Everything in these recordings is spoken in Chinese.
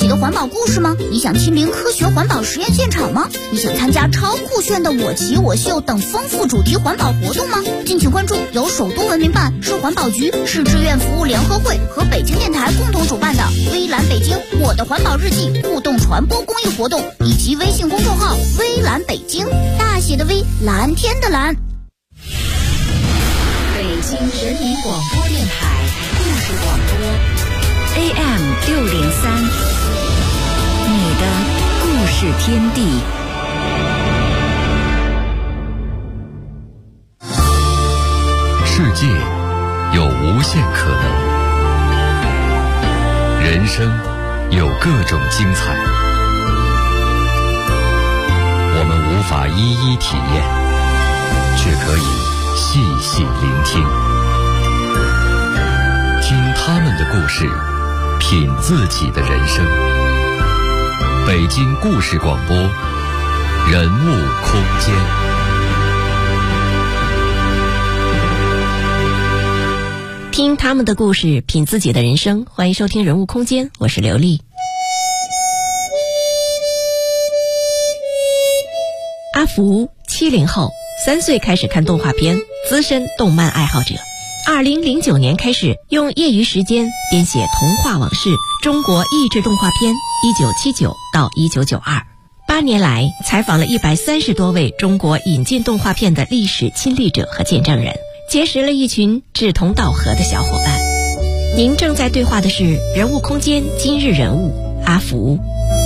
喜的环保故事吗？你想亲临科学环保实验现场吗？你想参加超酷炫的我骑我秀等丰富主题环保活动吗？敬请关注由首都文明办、市环保局、市志愿服务联合会和北京电台共同主办的微蓝北京我的环保日记互动传播公益活动，以及微信公众号微蓝北京，大写的微，蓝天的蓝。 北京人民广播电台故事广播 AM603，你的故事天地。 世界有无限可能，人生有各种精彩，我们无法一一体验，却可以细细聆听，听他们的故事，品自己的人生。北京故事广播，人物空间。 听他们的故事，品自己的人生。欢迎收听人物空间，我是刘丽。阿福70后，3岁开始看动画片，资深动漫爱好者。2009年开始用业余时间编写童话往事中国益智动画片1979到1992。8年来采访了130多位中国引进动画片的历史亲历者和见证人，结识了一群志同道合的小伙伴。您正在对话的是人物空间今日人物阿福。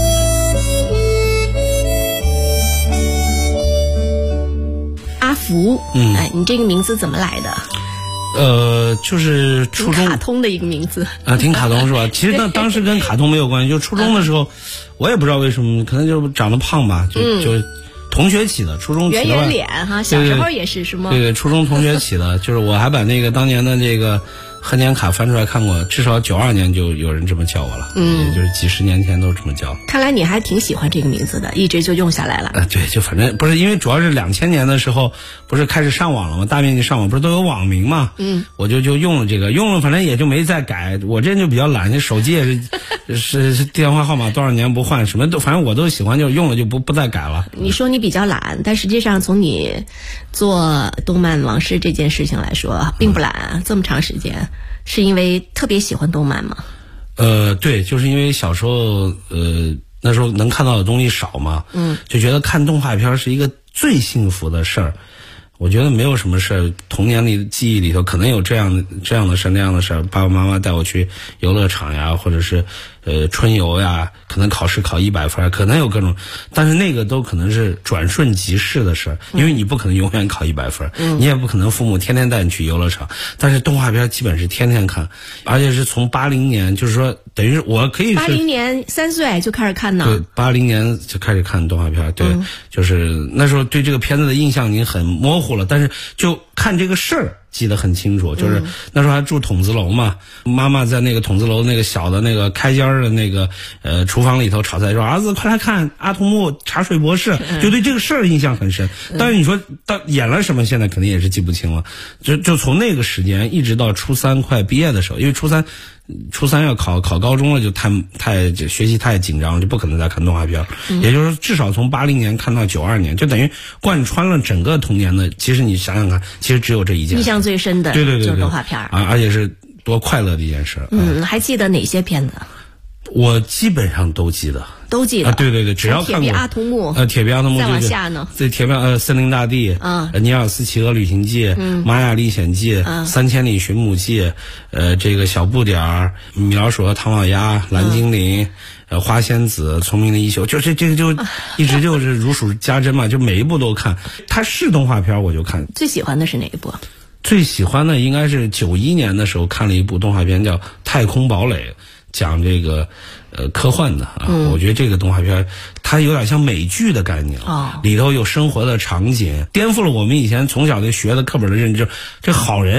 阿福，你这个名字怎么来的？ 就是初中卡通的一个名字啊，挺卡通是吧？其实当时跟卡通没有关系，就初中的时候，我也不知道为什么，可能就是长得胖吧，就同学起的，初中起的圆脸哈，小时候也是什么？ 对，初中同学起的，就是我还把那个当年的这个贺年卡翻出来看过，至少92年就有人这么叫我了，也就是几十年前都这么叫。 看来你还挺喜欢这个名字的，一直就用下来了。 对，就反正不是，因为主要是2000年的时候，不是开始上网了吗？大面积上网，不是都有网名嘛？我就用了这个，用了反正也就没再改。我这人就比较懒，手机也是电话号码多少年不换，什么都反正我都喜欢，就用了就不再改了。 你说你比较懒，但实际上从你做动漫往事这件事情来说，并不懒啊，这么长时间。是因为特别喜欢动漫吗？ 对，就是因为小时候那时候能看到的东西少嘛，就觉得看动画片是一个最幸福的事儿。我觉得没有什么事儿，童年里的记忆里头可能有这样的事那样的事儿，爸爸妈妈带我去游乐场呀，或者是春游呀，可能考试考100分，可能有各种，但是那个都可能是转瞬即逝的事儿，因为你不可能永远考100分，你也不可能父母天天带你去游乐场，但是动画片基本是天天看，而且是从80年，就是说等于是我可以是 80年3岁就开始看呢。 对，80年就开始看动画片，对，就是那时候对这个片子的印象已经很模糊了，但是就看这个事儿记得很清楚，就是那时候还住筒子楼嘛，妈妈在那个筒子楼那个小的那个开间的那个厨房里头炒菜，说儿子快来看阿童木茶水博士，就对这个事儿印象很深。但是你说到演了什么，现在肯定也是记不清了。就从那个时间一直到初3快毕业的时候，因为初三要考高中了，就太学习太紧张了，就不可能再看动画片。也就是说，至少从80年看到92年，就等于贯穿了整个童年的。其实你想想看，其实只有这一件印象最深的， 对， 就是动画片啊，而且是多快乐的一件事。 还记得哪些片子？ 我基本上都记得。啊，对，只要看过铁臂阿童木， 铁臂阿童木， 再往下呢， 这铁臂森林大帝，尼尔斯企鹅旅行记，玛雅历险记，3000里寻母记，这个小不点儿，米老鼠和唐老鸭，蓝精灵，花仙子，聪明的一休，就这个就一直就是如数家珍嘛，就每一部都看。它是动画片我就看。 最喜欢的是哪一部？ 最喜欢的应该是91年的时候看了一部动画片叫《太空堡垒》，讲这个科幻的啊，我觉得这个动画片它有点像美剧的概念，里头有生活的场景，颠覆了我们以前从小就学的课本的认知。这好人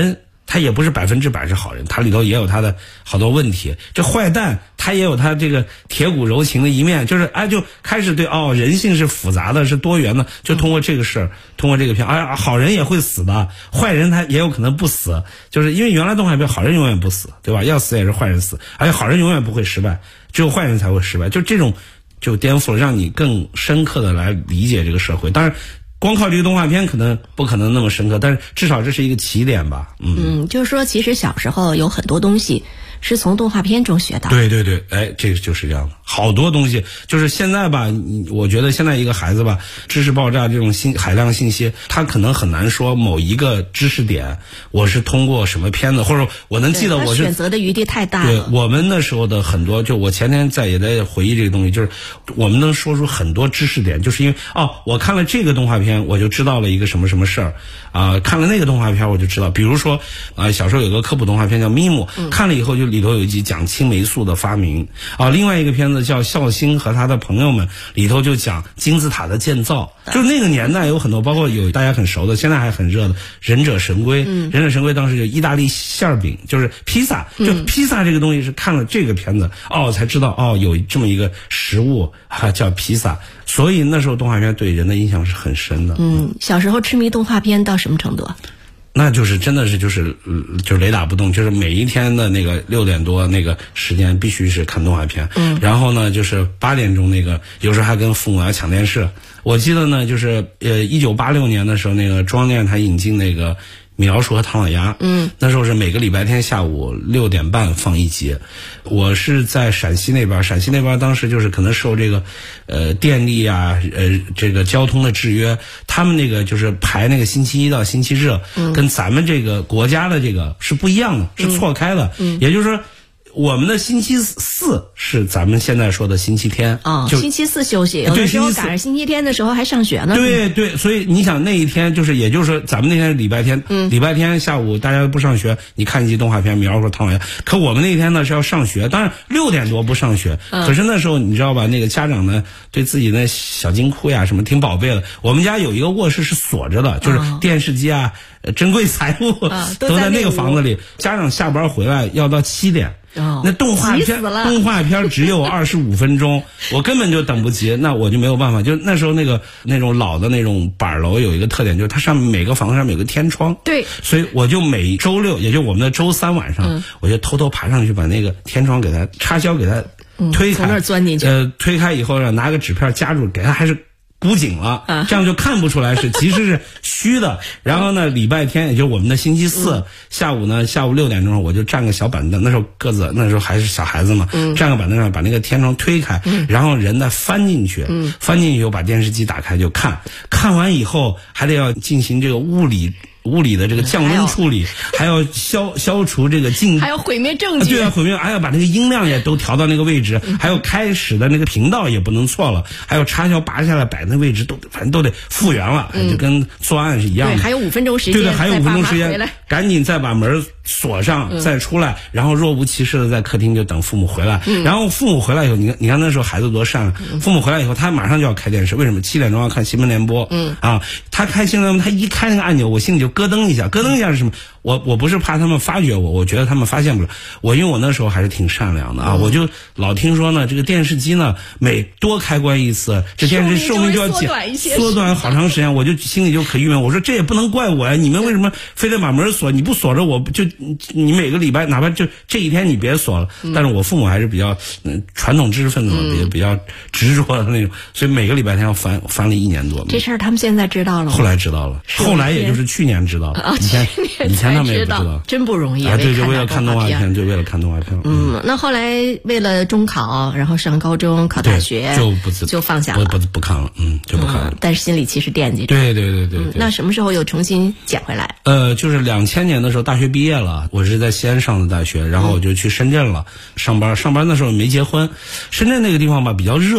他也不是100%是好人，他里头也有他的好多问题。这坏蛋他也有他这个铁骨柔情的一面，就是就开始对人性是复杂的，是多元的，就通过这个事儿，通过这个片，好人也会死的，坏人他也有可能不死，就是因为原来动画片好人永远不死，对吧？要死也是坏人死，而且好人永远不会失败，只有坏人才会失败，就这种就颠覆了，让你更深刻的来理解这个社会。当然光靠这个动画片可能不可能那么深刻，但是至少这是一个起点吧。 就是说其实小时候有很多东西是从动画片中学到。 对对对，这个就是这样的。好多东西就是现在吧，我觉得现在一个孩子吧，知识爆炸这种海量信息，他可能很难说某一个知识点我是通过什么片子，或者我能记得我是选择的余地太大了。 对，我们那时候的很多，就我前天也在回忆这个东西，就是我们能说出很多知识点，就是因为我看了这个动画片，我就知道了一个什么什么事儿看了那个动画片我就知道，比如说小时候有个科普动画片叫咪姆，看了以后就里头有一集讲青霉素的发明另外一个片子叫孝兴和他的朋友们，里头就讲金字塔的建造。就那个年代有很多，包括有大家很熟的，现在还很热的忍者神龟。忍者神龟当时就意大利馅饼，就是披萨，就披萨这个东西是看了这个片子才知道有这么一个食物叫披萨，所以那时候动画片对人的印象是很深的。 小时候痴迷动画片到什么程度啊？ 那就是真的是就是雷打不动，就是每一天的那个6点多那个时间必须是看动画片。然后呢就是8点钟那个有时候还跟父母要抢电视。我记得呢就是1986年的时候，那个中央电视台引进那个米老鼠和唐老鸭，那时候是每个礼拜天下午6点半放一集。我是在陕西那边当时就是可能受这个电力这个交通的制约，他们那个就是排那个星期一到星期日，跟咱们这个国家的这个是不一样的，是错开的。也就是说我们的星期四是咱们现在说的星期天星期四休息，有的时候赶上星期天的时候还上学呢。 对对，所以你想那一天也就是说咱们那天是礼拜天，礼拜天下午大家不上学，你看一集动画片米老鼠唐老鸭。可我们那天呢是要上学，当然6点多不上学，可是那时候你知道吧，那个家长呢对自己那小金库呀什么挺宝贝的。我们家有一个卧室是锁着的，就是电视机珍贵财物都在那个房子里。家长下班回来要到7点。那动画片只有25分钟，我根本就等不及，那我就没有办法。就那时候那种老的那种板楼有一个特点，就是它上面每个房子上面有个天窗。对，所以我就每周6，也就我们的周3晚上，我就偷偷爬上去把那个天窗给它插销，给它推开， 从那儿钻进去。 推开以后拿个纸片夹住，给它还是箍紧了，这样就看不出来其实是虚的。然后呢，礼拜天也就我们的星期四下午6点钟，我就站个小板凳，那时候个子那时候还是小孩子嘛，站个板凳上把那个天窗推开，然后人再翻进去，翻进去以后把电视机打开就看完以后还得要进行这个物理的这个降温处理，还要消除这个还要毁灭证据。 对毁灭，还要把那个音量也都调到那个位置，还有开始的那个频道也不能错了，还有插销拔下来摆那位置反正都得复原了，就跟作案是一样的。 对，还有5分钟时间。 对，还有5分钟时间，赶紧再把门锁上，再出来，然后若无其事的在客厅就等父母回来。然后父母回来以后，你看那时候孩子多善良，父母回来以后他马上就要开电视，为什么7点钟要看新闻联播？他开新闻联播，他一开那个按钮，我心里就咯噔一下是什么？我不是怕他们发觉我觉得他们发现不了我，因为我那时候还是挺善良的我就老听说呢，这个电视机呢每多开关一次，这电视寿命就要缩短好长时间，我就心里就可郁闷。我说这也不能怪我呀，你们为什么非得把门锁？你不锁着我就你每个礼拜哪怕就这一天你别锁了。但是我父母还是比较传统知识分子嘛，比较执着的那种，所以每个礼拜天要翻了1年多。 这事儿他们现在知道了吗？ 后来知道了，后来也就是去年知道了。以前他们也不知道， 真不容易。 对，就为了看动画片，就为了看动画片。 那后来为了中考，然后上高中、考大学，就放下了， 不看了，就不看了。 但是心里其实惦记着。 对。 那什么时候又重新捡回来？ 就是2000年的时候，大学毕业了，我是在西安上的大学，然后我就去深圳了上班。那时候没结婚，深圳那个地方吧比较热。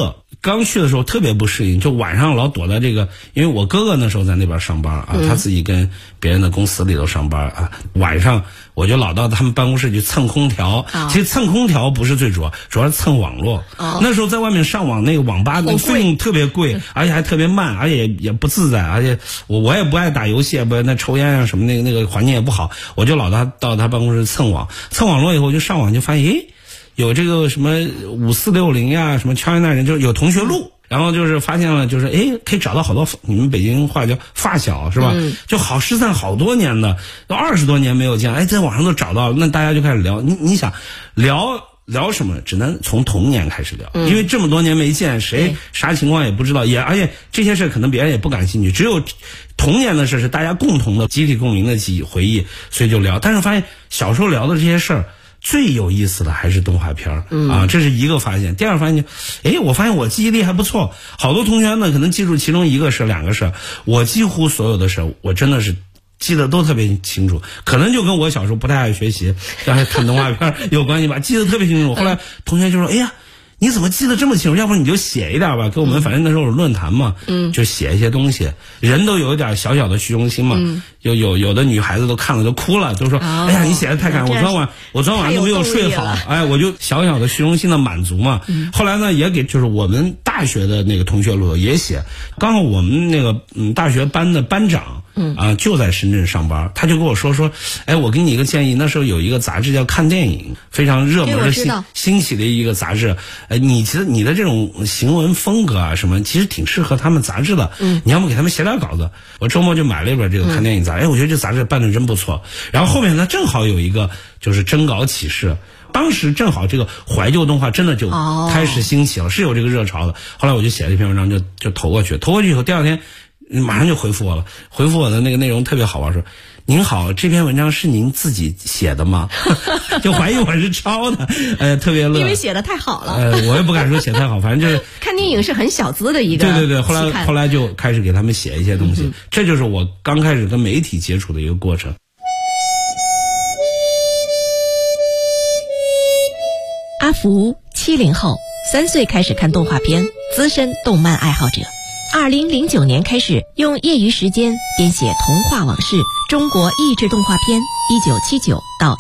刚去的时候特别不适应，就晚上老躲在这个，因为我哥哥那时候在那边上班啊，他自己跟别人的公司里头上班啊，晚上我就老到他们办公室去蹭空调。其实蹭空调不是最主要，主要是蹭网络。那时候在外面上网，那个网吧的费用特别贵，而且还特别慢，而且也不自在，而且我也不爱打游戏，也不爱那抽烟啊什么，那个环境也不好，我就老到他办公室蹭网络以后就上网就发现，诶，有这个什么5460呀，什么乔安那人，就是有同学录。然后就是发现了，就是可以找到好多你们北京话叫发小是吧？就好失散好多年的，都20多年没有见，在网上都找到了，那大家就开始聊。你想聊什么？只能从童年开始聊，因为这么多年没见，谁啥情况也不知道，而且这些事可能别人也不感兴趣，只有童年的事是大家共同的集体共鸣的记忆回忆，所以就聊。但是发现小时候聊的这些事儿，最有意思的还是动画片啊，这是一个发现。第二个发现我发现我记忆力还不错，好多同学呢可能记住其中一个事两个事，我几乎所有的事我真的是记得都特别清楚，可能就跟我小时候不太爱学习，爱看动画片有关系吧，记得特别清楚。后来同学就说：“哎呀，你怎么记得这么清楚？要不你就写一点吧，给我们反正那时候有论坛嘛，就写一些东西。人都有一点小小的虚荣心嘛，有的女孩子都看了都哭了，就说：哎呀，你写的太感人，我昨晚都没有睡好，我就小小的虚荣心的满足嘛。后来呢，也给就是我们大学的那个同学录的也写，刚好我们那个大学班的班长。就在深圳上班，他就跟我说，我给你一个建议，那时候有一个杂志叫看电影，非常热门的兴起的一个杂志，你其实你的这种行文风格啊什么，其实挺适合他们杂志的，你要不给他们写点稿子。我周末就买了一本这个看电影杂志，我觉得这杂志办得真不错。然后后面呢，正好有一个就是征稿启事。当时正好这个怀旧动画真的就开始兴起了，是有这个热潮的。后来我就写了一篇文章，就投过去以后，第二天马上就回复我了，回复我的那个内容特别好玩，说：“您好，这篇文章是您自己写的吗？”就怀疑我是抄的，特别乐。 因为写的太好了。 我也不敢说写太好，反正就是看电影是很小资的一个。 对，后来就开始给他们写一些东西，这就是我刚开始跟媒体接触的一个过程。 阿福70后，3岁开始看动画片，资深动漫爱好者。2009年开始用业余时间编写童话往事中国益智动画片1979到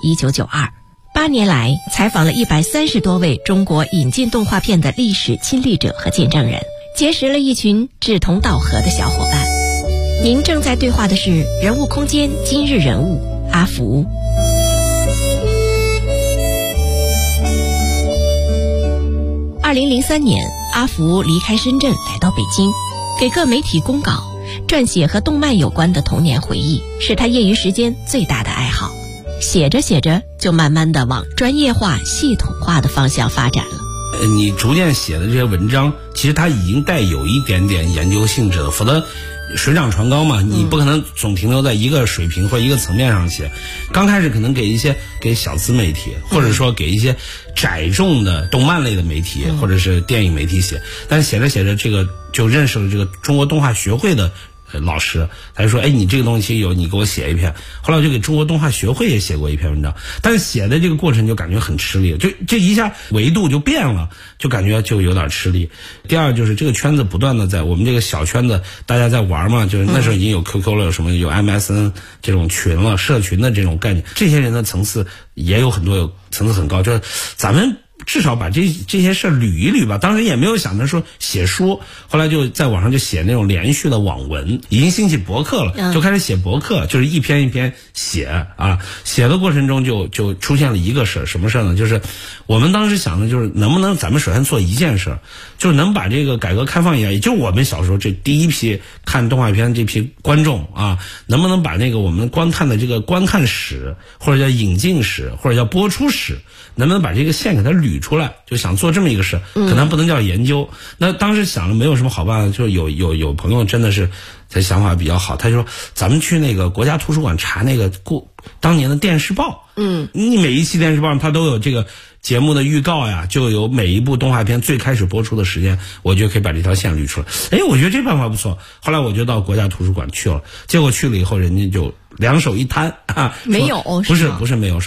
1992，8年来采访了130多位中国引进动画片的历史亲历者和见证人，结识了一群志同道合的小伙伴。您正在对话的是人物空间今日人物阿福。2003年，阿福离开深圳来到北京，给各媒体公稿，撰写和动漫有关的童年回忆，是他业余时间最大的爱好。写着写着，就慢慢的往专业化、系统化的方向发展了。 你逐渐写的这些文章，其实它已经带有一点点研究性质了，否则水涨船高嘛，你不可能总停留在一个水平或一个层面上写。刚开始可能给小资媒体，或者说给一些窄众的动漫类的媒体，或者是电影媒体写，但是写着写着，这个就认识了这个中国动画学会的老师，他就说：“你这个东西有，你给我写一篇。”后来我就给中国动画学会也写过一篇文章，但是写的这个过程就感觉很吃力，就这一下维度就变了，就感觉就有点吃力。第二就是这个圈子不断的在我们这个小圈子，大家在玩嘛，就是那时候已经有 QQ 了，有什么有 MSN 这种群了，社群的这种概念，这些人的层次也有很多，有层次很高，就是咱们至少把这些事捋一捋吧。当时也没有想着说写书，后来就在网上就写那种连续的网文，已经兴起博客了，就开始写博客，就是一篇一篇写啊。写的过程中就出现了一个事，什么事呢？就是我们当时想的就是能不能咱们首先做一件事，就是能把这个改革开放以来，也就是我们小时候这第一批看动画片这批观众啊，能不能把那个我们观看的这个观看史，或者叫引进史，或者叫播出史，能不能把这个线给它捋出来，就想做这么一个事，可能不能叫研究。那当时想了没有什么好办法，就有朋友真的是他想法比较好，他就说咱们去那个国家图书馆查那个当年的电视报，你每一期电视报它都有这个节目的预告呀，就有每一部动画片最开始播出的时间，我就可以把这条线捋出来。我觉得这办法不错。后来我就到国家图书馆去了，结果去了以后，人家就两手一摊啊， 没有， 不是没有，说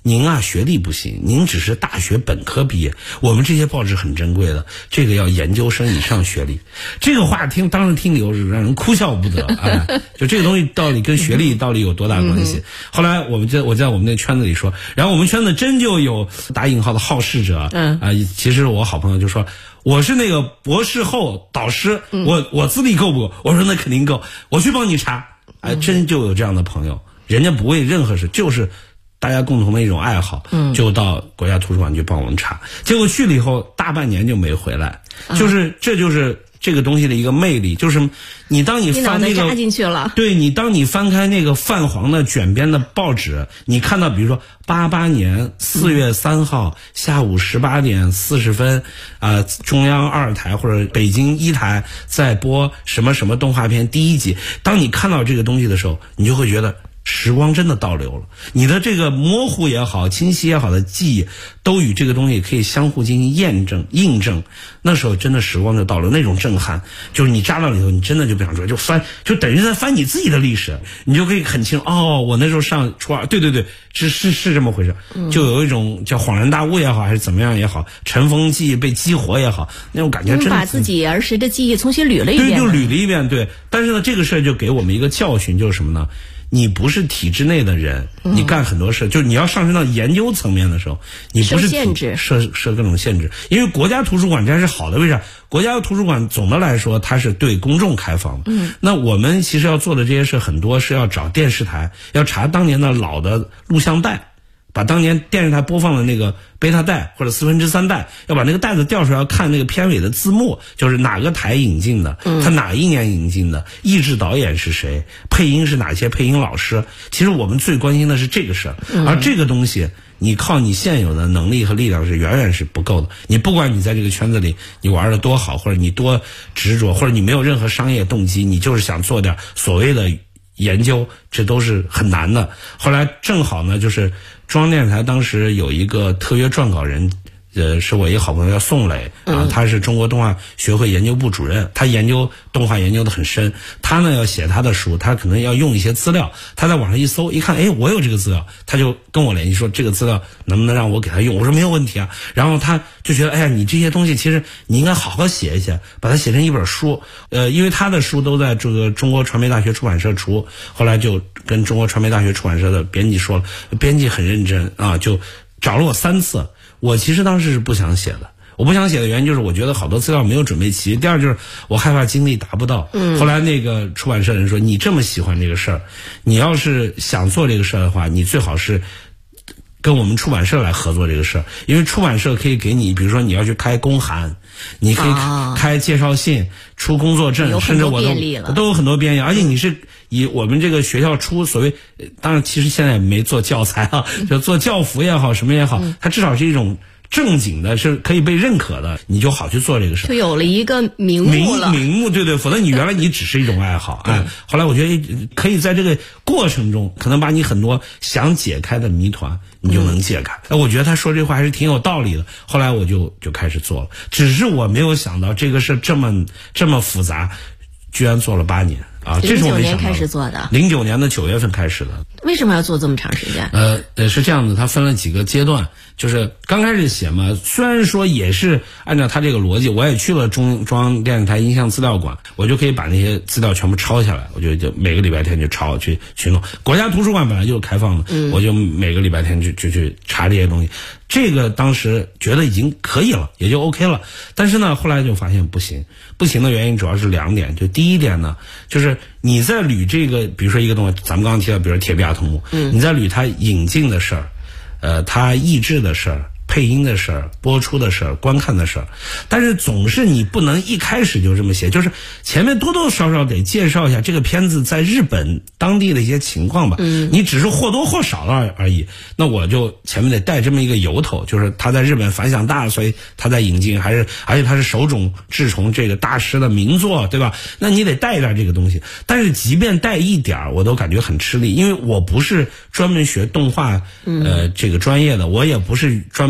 您啊学历不行，您只是大学本科毕业，我们这些报纸很珍贵的，这个要研究生以上学历。这个话当时听理由是让人哭笑不得啊！就这个东西到底跟学历到底有多大关系？后来我在我们那圈子里说，然后我们圈子真就有打引号的好事者，其实我好朋友就说我是那个博士后导师，我资历够不够？我说那肯定够，我去帮你查。真就有这样的朋友，人家不为任何事，就是大家共同的一种爱好，就到国家图书馆去帮我们查。结果去了以后大半年就没回来，这就是这个东西的一个魅力，就是当你翻那个扎进去了， 对，当你翻开那个泛黄的卷边的报纸，你看到比如说88年4月3号下午18点40分中央2台或者北京1台在播什么什么动画片第1集，当你看到这个东西的时候，你就会觉得时光真的倒流了，你的这个模糊也好清晰也好的记忆都与这个东西可以相互进行印证，那时候真的时光就倒流，那种震撼就是你扎到里头，你真的就不想说，就等于在翻你自己的历史，你就可以很清楚我那时候上初二，对，是这么回事，就有一种叫恍然大悟也好，还是怎么样也好，尘封记忆被激活也好，那种感觉真的把自己儿时的记忆重新捋了一遍， 对，就捋了一遍，对。但是呢，这个事就给我们一个教训，就是什么呢？你不是体制内的人，你干很多事，就是你要上升到研究层面的时候，你不是设各种限制。因为国家图书馆这是好的，为啥？国家图书馆总的来说它是对公众开放的。那我们其实要做的这些事很多是要找电视台，要查当年的老的录像带，把当年电视台播放的那个贝塔带或者3/4带，要把那个带子调出来，要看那个片尾的字幕，就是哪个台引进的，他哪一年引进的，译制导演是谁，配音是哪些配音老师。其实我们最关心的是这个事儿，而这个东西你靠你现有的能力和力量是远远是不够的。你不管你在这个圈子里你玩的多好，或者你多执着，或者你没有任何商业动机，你就是想做点所谓的研究，这都是很难的。后来正好呢，就是中央电视台当时有一个特约撰稿人，是我一个好朋友叫宋磊他是中国动画学会研究部主任，他研究动画研究的很深。他呢要写他的书，他可能要用一些资料，他在网上一搜一看，我有这个资料，他就跟我联系说这个资料能不能让我给他用。我说没有问题啊。然后他就觉得你这些东西其实你应该好好写一写，把它写成一本书。因为他的书都在这个中国传媒大学出版社出，后来就跟中国传媒大学出版社的编辑说了，编辑很认真就找了我3次。我其实当时是不想写的，我不想写的原因就是我觉得好多资料没有准备齐，第二就是我害怕精力达不到。后来那个出版社人说，你这么喜欢这个事儿，你要是想做这个事儿的话，你最好是跟我们出版社来合作这个事儿，因为出版社可以给你，比如说你要去开公函，你可以开介绍信，出工作证，甚至我都有很多便利，而且你是以我们这个学校出所谓，当然其实现在也没做教材就做教辅也好什么也好，它至少是一种正经的，是可以被认可的，你就好去做这个事， 就有了一个名目了。 名目，对，否则你原来你只是一种爱好。后来我觉得可以在这个过程中，可能把你很多想解开的谜团，你就能解开。我觉得他说这话还是挺有道理的。后来我就开始做了，只是我没有想到这个事这么复杂，居然做了8年。这是我没想到的。09年开始做的 ，09年的9月份开始的。 为什么要做这么长时间？ 是这样的，它分了几个阶段。就是刚开始写嘛，虽然说也是按照他这个逻辑，我也去了中央电视台音像资料馆，我就可以把那些资料全部抄下来，我就每个礼拜天就抄去弄。国家图书馆本来就是开放的，我就每个礼拜天就去查这些东西。这个当时觉得已经可以了，也就 OK 了。但是呢，后来就发现不行的原因主要是2点。就第一点呢，就是你在捋这个，比如说一个东西，咱们刚刚提到，比如说铁臂阿童木，你在捋它引进的事儿，它译制的事儿，配音的事儿，播出的事儿，观看的事儿，但是总是你不能一开始就这么写，就是前面多多少少得介绍一下这个片子在日本当地的一些情况吧。你只是或多或少的而已。那我就前面得带这么一个由头，就是他在日本反响大，所以他在引进，而且他是手冢治虫这个大师的名作，对吧？那你得带一点这个东西。但是即便带一点，我都感觉很吃力，因为我不是专门学动画这个专业的，我也不是专门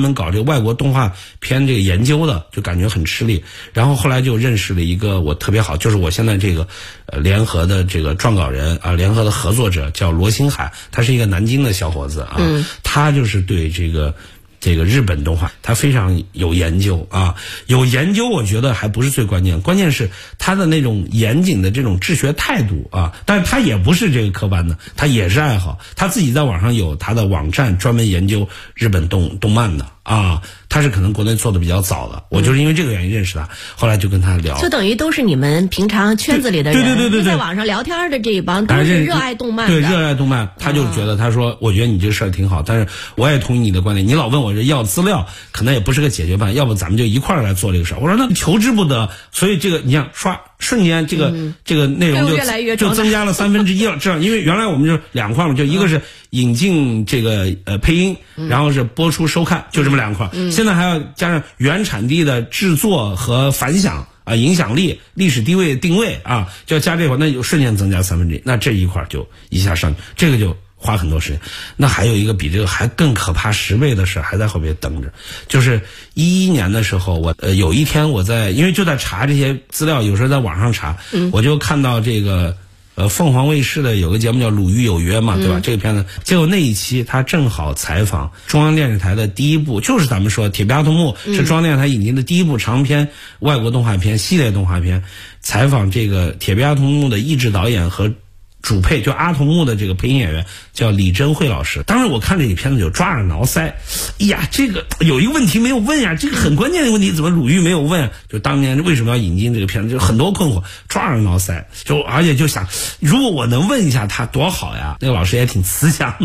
门搞这个外国动画片这个研究的，就感觉很吃力。然后后来就认识了一个我特别好，就是我现在这个联合的这个撰稿人啊，联合的合作者叫罗星海，他是一个南京的小伙子啊，他就是对这个日本动画他非常有研究啊，有研究我觉得还不是最关键，关键是他的那种严谨的这种治学态度啊。但是他也不是这个科班的，他也是爱好，他自己在网上有他的网站专门研究日本动漫的啊，他是可能国内做的比较早的，我就是因为这个原因认识他，后来就跟他聊， 就等于都是你们平常圈子里的人，对，在网上聊天的这一帮都是热爱动漫的， 对，热爱动漫，他就觉得他说，我觉得你这事儿挺好，但是我也同意你的观点，你老问我这要资料，可能也不是个解决办法，要不咱们就一块儿来做这个事儿。我说那求之不得，所以这个你像瞬间这个内容就增加了1/3了，这样，因为原来我们就2块嘛，就一个是引进这个配音，然后是播出收看，就这么2块，现在还要加上原产地的制作和反响啊，影响力、历史地位定位啊，就要加这块，那就瞬间增加1/3，那这一块就一下上去，这个就花很多时间。那还有一个比这个还更可怕10倍的事还在后边等着，就是11年的时候，我有一天我因为就在查这些资料，有时候在网上查，我就看到这个凤凰卫视的有个节目叫《鲁豫有约》嘛，对吧？这个片子，结果那一期他正好采访中央电视台的第一部，就是咱们说《铁臂阿童木》是中央电视台引进的第一部长篇外国动画片系列动画片，采访这个《铁臂阿童木》的译制导演和主配，就阿童木的这个配音演员叫李珍慧老师。当时我看这个片子就抓耳挠腮，哎呀，这个有一个问题没有问呀，这个很关键的问题怎么鲁豫没有问？就当年为什么要引进这个片子，就很多困惑，抓耳挠腮。而且就想，如果我能问一下他多好呀。那个老师也挺慈祥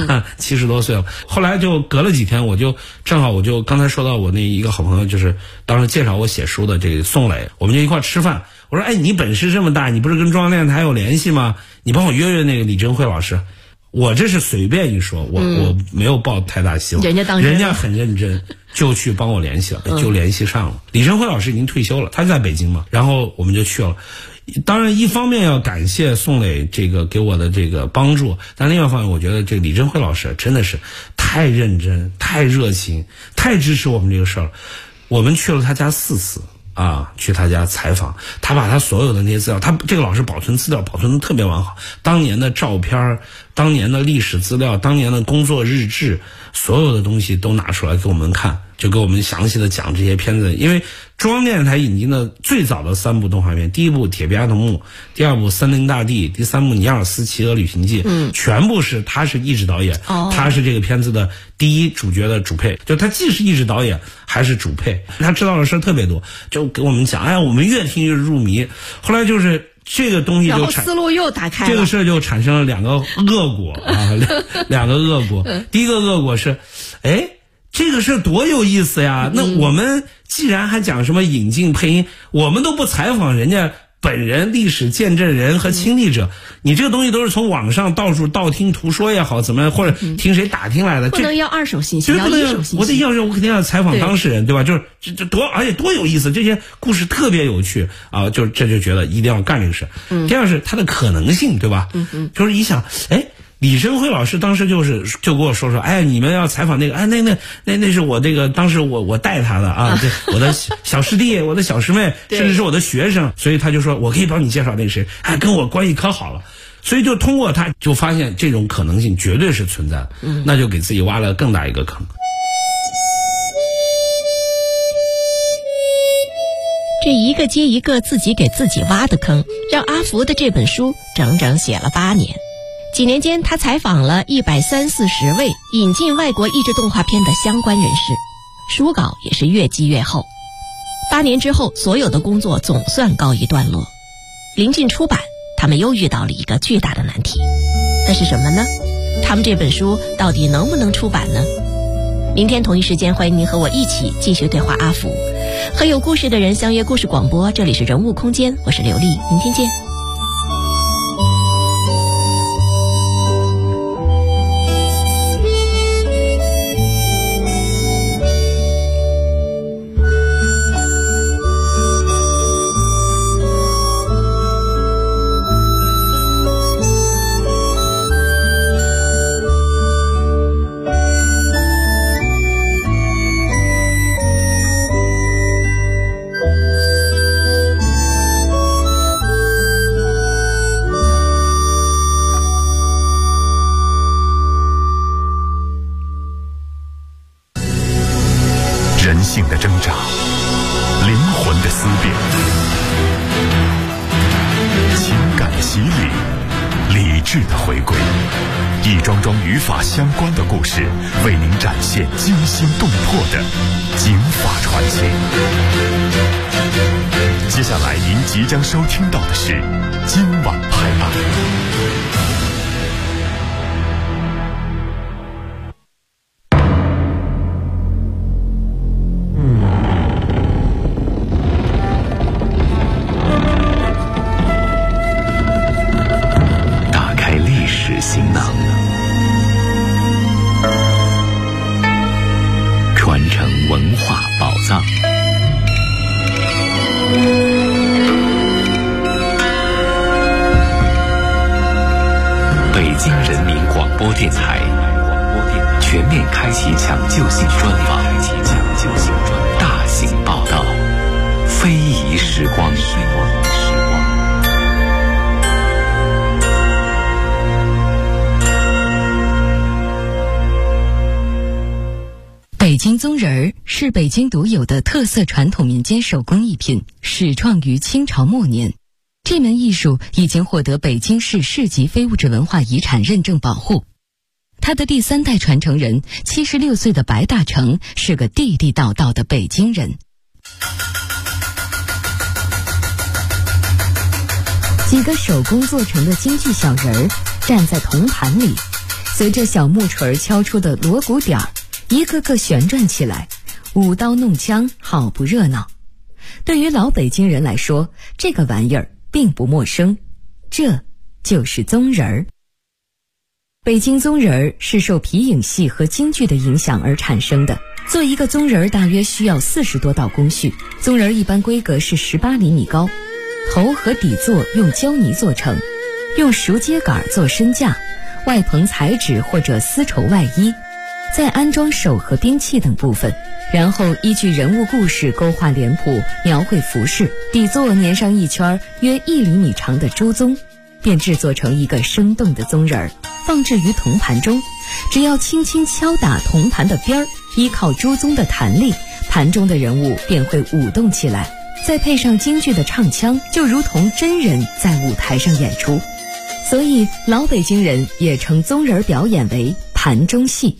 ，70多岁了。后来就隔了几天，正好刚才说到我那一个好朋友，就是当时介绍我写书的这个宋磊，我们就一块吃饭。我说，哎，你本事这么大，你不是跟中央电视台有联系吗？你帮我约那个李珍慧老师。我这是随便一说，我没有抱太大希望。人家很认真，就去帮我联系了，就联系上了。李珍慧老师已经退休了，他在北京嘛，然后我们就去了。当然，一方面要感谢宋磊这个给我的这个帮助，但另外一方面，我觉得这个李珍慧老师真的是太认真、太热情、太支持我们这个事儿了。我们去了他家4次。去他家采访，他把他所有的那些资料，他这个老师保存资料保存的特别完好，当年的照片、当年的历史资料、当年的工作日志，所有的东西都拿出来给我们看，就给我们详细的讲这些片子。因为中央电视台引进的最早的3部动画片，第一部《铁臂阿童木》，第二部《森林大帝》，第3部《尼尔斯骑鹅旅行记》，全部是他是译制导演，他是这个片子的第一主角的主配，就他既是译制导演还是主配，他知道的事特别多，就给我们讲，哎呀，我们越听越入迷。后来就是这个东西就思路又打开了， 这个事就产生了2个恶果啊，两个恶果。第一个恶果是，哎，这个事多有意思呀！那我们既然还讲什么引进配音，我们都不采访人家本人、历史见证人和亲历者，你这个东西都是从网上到处道听途说也好，怎么样，或者听谁打听来的， 不能要2手信息，要1手信息。 我得我肯定要采访当事人，对吧？就是而且多有意思，这些故事特别有趣啊！就觉得一定要干这个事。第二是它的可能性，对吧？就是一想，哎。李珍慧老师当时就跟我说，哎，你们要采访那个，哎，那是我这个当时我带他的啊，对，我的小师弟，我的小师妹，甚至是我的学生，所以他就说我可以帮你介绍那谁，哎，跟我关系可好了，所以就通过他就发现这种可能性绝对是存在的，那就给自己挖了更大一个坑。 这一个接一个自己给自己挖的坑，让阿福的这本书整整写了8年。几年间，他采访了130-140位引进外国译制动画片的相关人士，书稿也是越积越厚。8年之后，所有的工作总算告一段落。临近出版，他们又遇到了一个巨大的难题，那是什么呢？他们这本书到底能不能出版呢？明天同一时间，欢迎您和我一起继续对话阿福，和有故事的人相约故事广播。这里是人物空间，我是刘丽，明天见。 思辨，情感洗礼，理智的回归，一桩桩与法相关的故事，为您展现惊心动魄的警法传奇。接下来您即将收听到的是今晚拍案。 打开历史行囊，传承文化宝藏。北京人民广播电台全面开启抢救性专访，大型报道，非遗时光。 北京宗人儿是北京独有的特色传统民间手工艺品，始创于清朝末年。这门艺术已经获得北京市市级非物质文化遗产认证保护。他的第3代传承人76岁的白大成是个地地道道的北京人。几个手工做成的京剧小人儿站在铜盘里，随着小木锤敲出的锣鼓点儿，一个个旋转起来，舞刀弄枪，好不热闹。对于老北京人来说，这个玩意儿并不陌生，这就是宗人儿。北京宗人儿是受皮影戏和京剧的影响而产生的。做一个宗人儿大约需要40多道工序，宗人儿一般规格是18厘米高，头和底座用胶泥做成，用熟秸秆做身架，外棚彩纸或者丝绸外衣，再安装手和兵器等部分，然后依据人物故事勾画脸谱，描绘服饰，底座粘上一圈约1厘米长的朱宗，便制作成一个生动的宗人儿，放置于铜盘中。只要轻轻敲打铜盘的边儿，依靠朱宗的弹力，盘中的人物便会舞动起来，再配上京剧的唱腔，就如同真人在舞台上演出。所以老北京人也称宗人表演为盘中戏。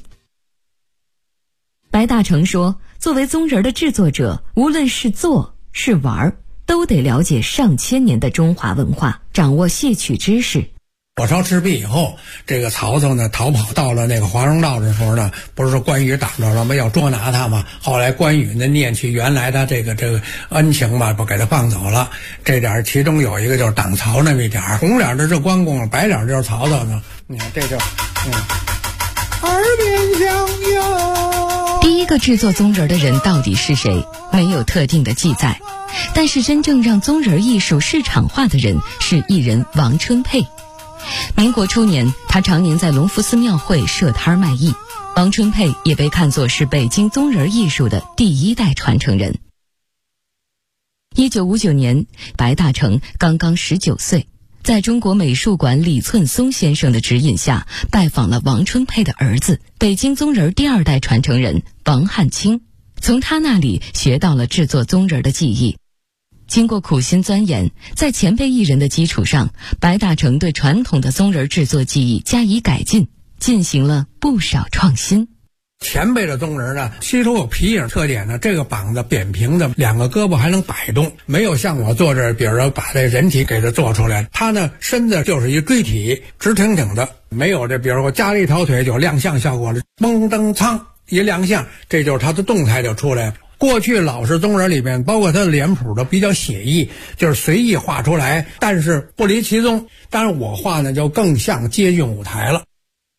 白大成说，作为宗人的制作者，无论是做是玩，都得了解上千年的中华文化，掌握戏曲知识。 火烧赤壁以后，这个曹操呢逃跑到了那个华容道的时候呢，不是说关羽挡着了吗？要捉拿他嘛。后来关羽呢念去原来的这个恩情嘛，不给他放走了。这点其中有一个就是挡曹那么一点，红脸的是关公，白脸就是曹操呢。你看这就耳边响哟。 第一个制作宗人的人到底是谁，没有特定的记载。但是真正让宗人艺术市场化的人是艺人王春佩。民国初年，他常年在隆福寺庙会设摊卖艺。王春佩也被看作是北京宗人艺术的第1代传承人。1959年，白大成刚刚19岁，在中国美术馆李寸松先生的指引下，拜访了王春佩的儿子，北京宗人第2代传承人王汉卿，从他那里学到了制作宗人的技艺。经过苦心钻研，在前辈艺人的基础上，白大成对传统的宗人制作技艺加以改进，进行了不少创新。 前辈的宗人呢，吸收有皮影特点呢，这个膀子扁平的，2个胳膊还能摆动，没有像我做这，比如说把这人体给它做出来，他呢身子就是一锥体，直挺挺的，没有这，比如说加了一条腿就亮相效果了，嘣噔噌一亮相，这就是他的动态就出来了。过去老式宗人里面，包括他的脸谱都比较写意，就是随意画出来，但是不离其宗。当然我画呢就更像接近舞台了。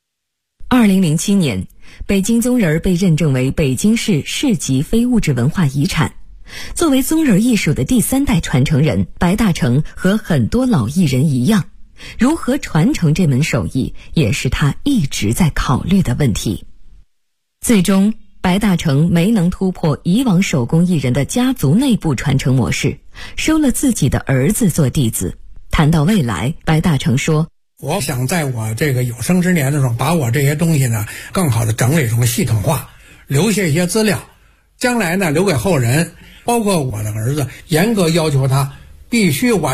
2007年，北京宗人被认证为北京市市级非物质文化遗产。作为宗人艺术的第3代传承人，白大成和很多老艺人一样，如何传承这门手艺，也是他一直在考虑的问题。最终白大成没能突破以往手工艺人的家族内部传承模式，收了自己的儿子做弟子。谈到未来，白大成说， 我想在我这个有生之年的时候，把我这些东西呢更好的整理成系统化，留下一些资料，将来呢留给后人， 包括我的儿子，严格要求他必须完